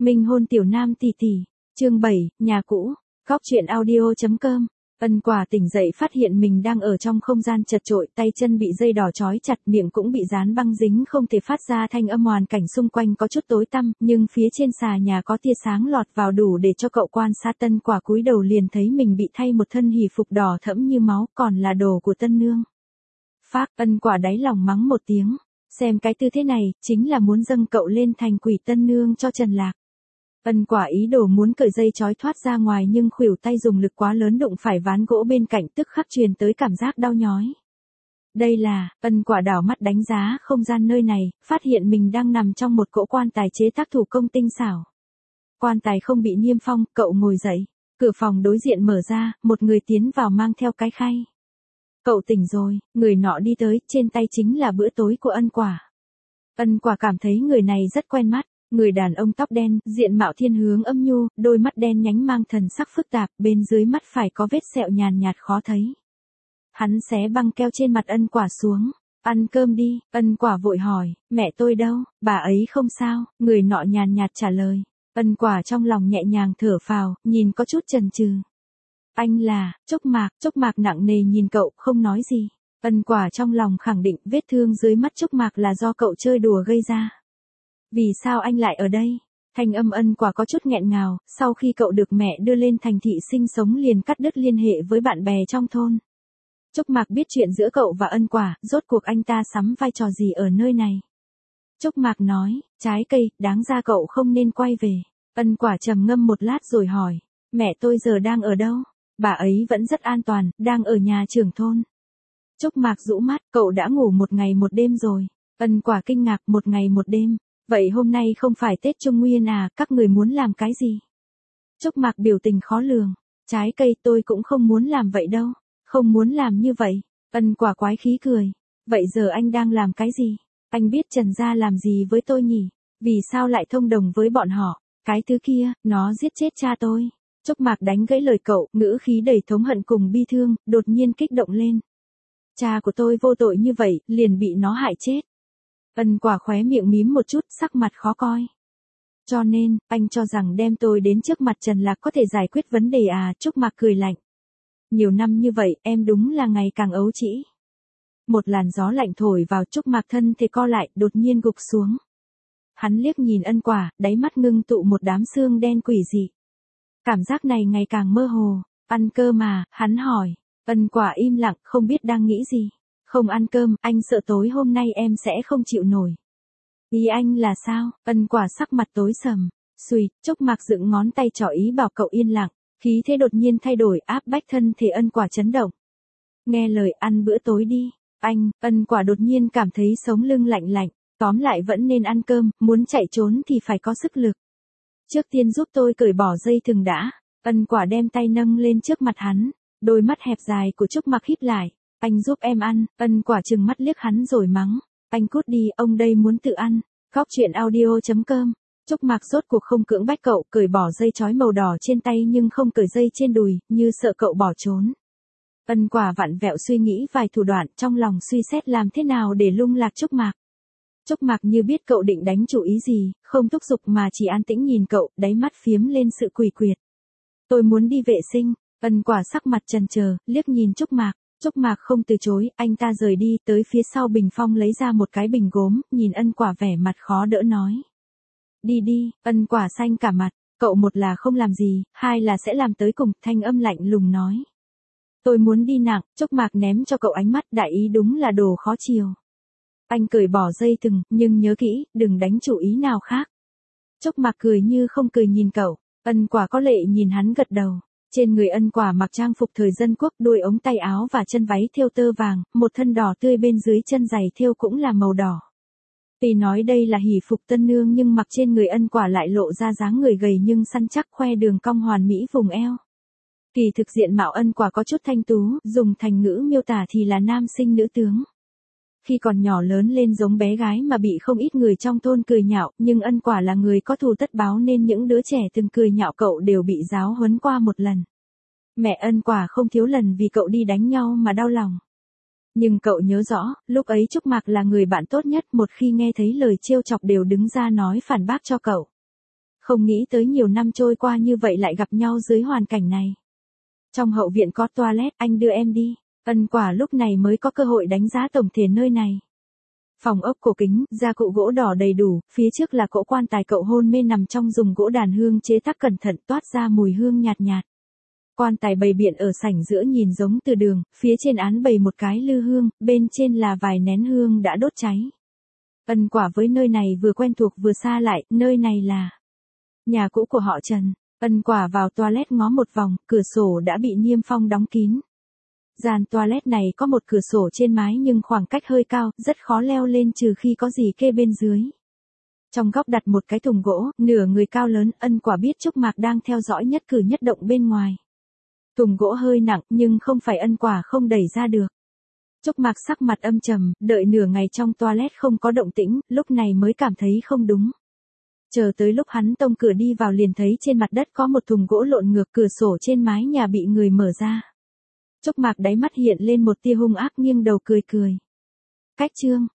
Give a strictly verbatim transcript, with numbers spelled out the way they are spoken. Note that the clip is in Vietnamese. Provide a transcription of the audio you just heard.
Minh hôn tiểu nam tỷ tỷ. Chương bảy, nhà cũ. Góc truyện audio chấm com. Ân Quả tỉnh dậy phát hiện mình đang ở trong không gian chật chội, tay chân bị dây đỏ trói chặt, miệng cũng bị dán băng dính không thể phát ra thanh âm, hoàn cảnh xung quanh có chút tối tăm, nhưng phía trên xà nhà có tia sáng lọt vào đủ để cho cậu quan sát. Ân Quả cúi đầu liền thấy mình bị thay một thân hỉ phục đỏ thẫm như máu, còn là đồ của tân nương. Phác, Ân Quả đáy lòng mắng một tiếng, xem cái tư thế này, chính là muốn dâng cậu lên thành quỷ tân nương cho Trần Lạc. Ân Quả ý đồ muốn cởi dây trói thoát ra ngoài, nhưng khuỷu tay dùng lực quá lớn đụng phải ván gỗ bên cạnh, tức khắc truyền tới cảm giác đau nhói. Đây là, Ân Quả đảo mắt đánh giá không gian nơi này, phát hiện mình đang nằm trong một cỗ quan tài chế tác thủ công tinh xảo. Quan tài không bị niêm phong, cậu ngồi dậy, cửa phòng đối diện mở ra, một người tiến vào mang theo cái khay. Cậu tỉnh rồi, người nọ đi tới, trên tay chính là bữa tối của Ân Quả. Ân Quả cảm thấy người này rất quen mắt. Người đàn ông tóc đen, diện mạo thiên hướng âm nhu, đôi mắt đen nhánh mang thần sắc phức tạp, bên dưới mắt phải có vết sẹo nhàn nhạt khó thấy. Hắn xé băng keo trên mặt Ân Quả xuống. Ăn cơm đi, Ân Quả vội hỏi, mẹ tôi đâu, bà ấy không sao, người nọ nhàn nhạt trả lời. Ân Quả trong lòng nhẹ nhàng thở phào, nhìn có chút chần chừ. Anh là, Trúc Mạc, Trúc Mạc nặng nề nhìn cậu, không nói gì. Ân Quả trong lòng khẳng định vết thương dưới mắt Trúc Mạc là do cậu chơi đùa gây ra. Vì sao anh lại ở đây? Thanh âm Ân Quả có chút nghẹn ngào, sau khi cậu được mẹ đưa lên thành thị sinh sống liền cắt đứt liên hệ với bạn bè trong thôn. Trúc Mạc biết chuyện giữa cậu và Ân Quả, rốt cuộc anh ta sắm vai trò gì ở nơi này? Trúc Mạc nói, trái cây, đáng ra cậu không nên quay về. Ân Quả trầm ngâm một lát rồi hỏi, mẹ tôi giờ đang ở đâu? Bà ấy vẫn rất an toàn, đang ở nhà trưởng thôn. Trúc Mạc rũ mắt, cậu đã ngủ một ngày một đêm rồi. Ân Quả kinh ngạc, một ngày một đêm. Vậy hôm nay không phải Tết Trung Nguyên à, các người muốn làm cái gì? Trúc Mạc biểu tình khó lường. Trái cây, tôi cũng không muốn làm vậy đâu. Không muốn làm như vậy. Ân Quả quái khí cười. Vậy giờ anh đang làm cái gì? Anh biết Trần gia làm gì với tôi nhỉ? Vì sao lại thông đồng với bọn họ? Cái thứ kia, nó giết chết cha tôi. Trúc Mạc đánh gãy lời cậu, ngữ khí đầy thống hận cùng bi thương, đột nhiên kích động lên. Cha của tôi vô tội như vậy, liền bị nó hại chết. Ân Quả khóe miệng mím một chút, sắc mặt khó coi. Cho nên, anh cho rằng đem tôi đến trước mặt Trần Lạc có thể giải quyết vấn đề à? Trúc Mạc cười lạnh. Nhiều năm như vậy, em đúng là ngày càng ấu trĩ. Một làn gió lạnh thổi vào, Trúc Mạc thân thể co lại, đột nhiên gục xuống. Hắn liếc nhìn Ân Quả, đáy mắt ngưng tụ một đám xương đen quỷ dị. Cảm giác này ngày càng mơ hồ. Ăn cơm mà, hắn hỏi. Ân Quả im lặng, không biết đang nghĩ gì. Không ăn cơm, anh sợ tối hôm nay em sẽ không chịu nổi. Ý anh là sao? Ân Quả sắc mặt tối sầm. Xùi, Trúc Mạc dựng ngón tay trỏ ý bảo cậu yên lặng. Khí thế đột nhiên thay đổi, áp bách thân thể Ân Quả chấn động. Nghe lời, ăn bữa tối đi. Anh, Ân Quả đột nhiên cảm thấy sống lưng lạnh lạnh. Tóm lại vẫn nên ăn cơm, muốn chạy trốn thì phải có sức lực. Trước tiên giúp tôi cởi bỏ dây thừng đã. Ân Quả đem tay nâng lên trước mặt hắn. Đôi mắt hẹp dài của Trúc Mạc híp lại. Anh giúp em ăn. Ân Quả trừng mắt liếc hắn rồi mắng. Anh cút đi, ông đây muốn tự ăn. Góc truyện audio chấm com. Trúc Mạc rốt cuộc không cưỡng bách cậu, cởi bỏ dây trói màu đỏ trên tay nhưng không cởi dây trên đùi, như sợ cậu bỏ trốn. Ân Quả vặn vẹo suy nghĩ vài thủ đoạn, trong lòng suy xét làm thế nào để lung lạc Trúc Mạc. Trúc Mạc như biết cậu định đánh chủ ý gì, không thúc giục mà chỉ an tĩnh nhìn cậu, đáy mắt phiếm lên sự quỷ quyệt. Tôi muốn đi vệ sinh. Ân Quả sắc mặt chần chờ, liếc nhìn Trúc Mạc. Trúc Mạc không từ chối, anh ta rời đi, tới phía sau bình phong lấy ra một cái bình gốm, nhìn Ân Quả vẻ mặt khó đỡ nói. Đi đi. Ân Quả xanh cả mặt, cậu một là không làm gì, hai là sẽ làm tới cùng, thanh âm lạnh lùng nói. Tôi muốn đi nặng. Trúc Mạc ném cho cậu ánh mắt, đại ý đúng là đồ khó chiều. Anh cởi bỏ dây thừng, nhưng nhớ kỹ, đừng đánh chủ ý nào khác. Trúc Mạc cười như không cười nhìn cậu. Ân Quả có lệ nhìn hắn gật đầu. Trên người Ân Quả mặc trang phục thời dân quốc, đuôi ống tay áo và chân váy thêu tơ vàng, một thân đỏ tươi bên dưới chân giày thêu cũng là màu đỏ. Tuy nói đây là hỷ phục tân nương nhưng mặc trên người Ân Quả lại lộ ra dáng người gầy nhưng săn chắc, khoe đường cong hoàn mỹ vùng eo. Kỳ thực diện mạo Ân Quả có chút thanh tú, dùng thành ngữ miêu tả thì là nam sinh nữ tướng. Khi còn nhỏ lớn lên giống bé gái mà bị không ít người trong thôn cười nhạo, nhưng Ân Quả là người có thù tất báo nên những đứa trẻ từng cười nhạo cậu đều bị giáo huấn qua một lần. Mẹ Ân Quả không thiếu lần vì cậu đi đánh nhau mà đau lòng. Nhưng cậu nhớ rõ, lúc ấy Trúc Mạc là người bạn tốt nhất, một khi nghe thấy lời trêu chọc đều đứng ra nói phản bác cho cậu. Không nghĩ tới nhiều năm trôi qua như vậy lại gặp nhau dưới hoàn cảnh này. Trong hậu viện có toilet, anh đưa em đi. Ân Quả lúc này mới có cơ hội đánh giá tổng thể nơi này. Phòng ốc cổ kính, gia cụ gỗ đỏ đầy đủ, phía trước là cỗ quan tài cậu hôn mê nằm trong dùng gỗ đàn hương chế tác cẩn thận toát ra mùi hương nhạt nhạt. Quan tài bày biện ở sảnh giữa nhìn giống từ đường, phía trên án bày một cái lư hương, bên trên là vài nén hương đã đốt cháy. Ân Quả với nơi này vừa quen thuộc vừa xa lại, nơi này là nhà cũ của họ Trần. Ân Quả vào toilet ngó một vòng, cửa sổ đã bị niêm phong đóng kín. Gian toilet này có một cửa sổ trên mái nhưng khoảng cách hơi cao, rất khó leo lên trừ khi có gì kê bên dưới. Trong góc đặt một cái thùng gỗ, nửa người cao lớn, Ân Quả biết Trúc Mạc đang theo dõi nhất cử nhất động bên ngoài. Thùng gỗ hơi nặng nhưng không phải Ân Quả không đẩy ra được. Trúc Mạc sắc mặt âm trầm, đợi nửa ngày trong toilet không có động tĩnh, lúc này mới cảm thấy không đúng. Chờ tới lúc hắn tông cửa đi vào liền thấy trên mặt đất có một thùng gỗ lộn ngược, cửa sổ trên mái nhà bị người mở ra. Trúc Mạc đáy mắt hiện lên một tia hung ác nghiêng đầu cười cười. Cách chương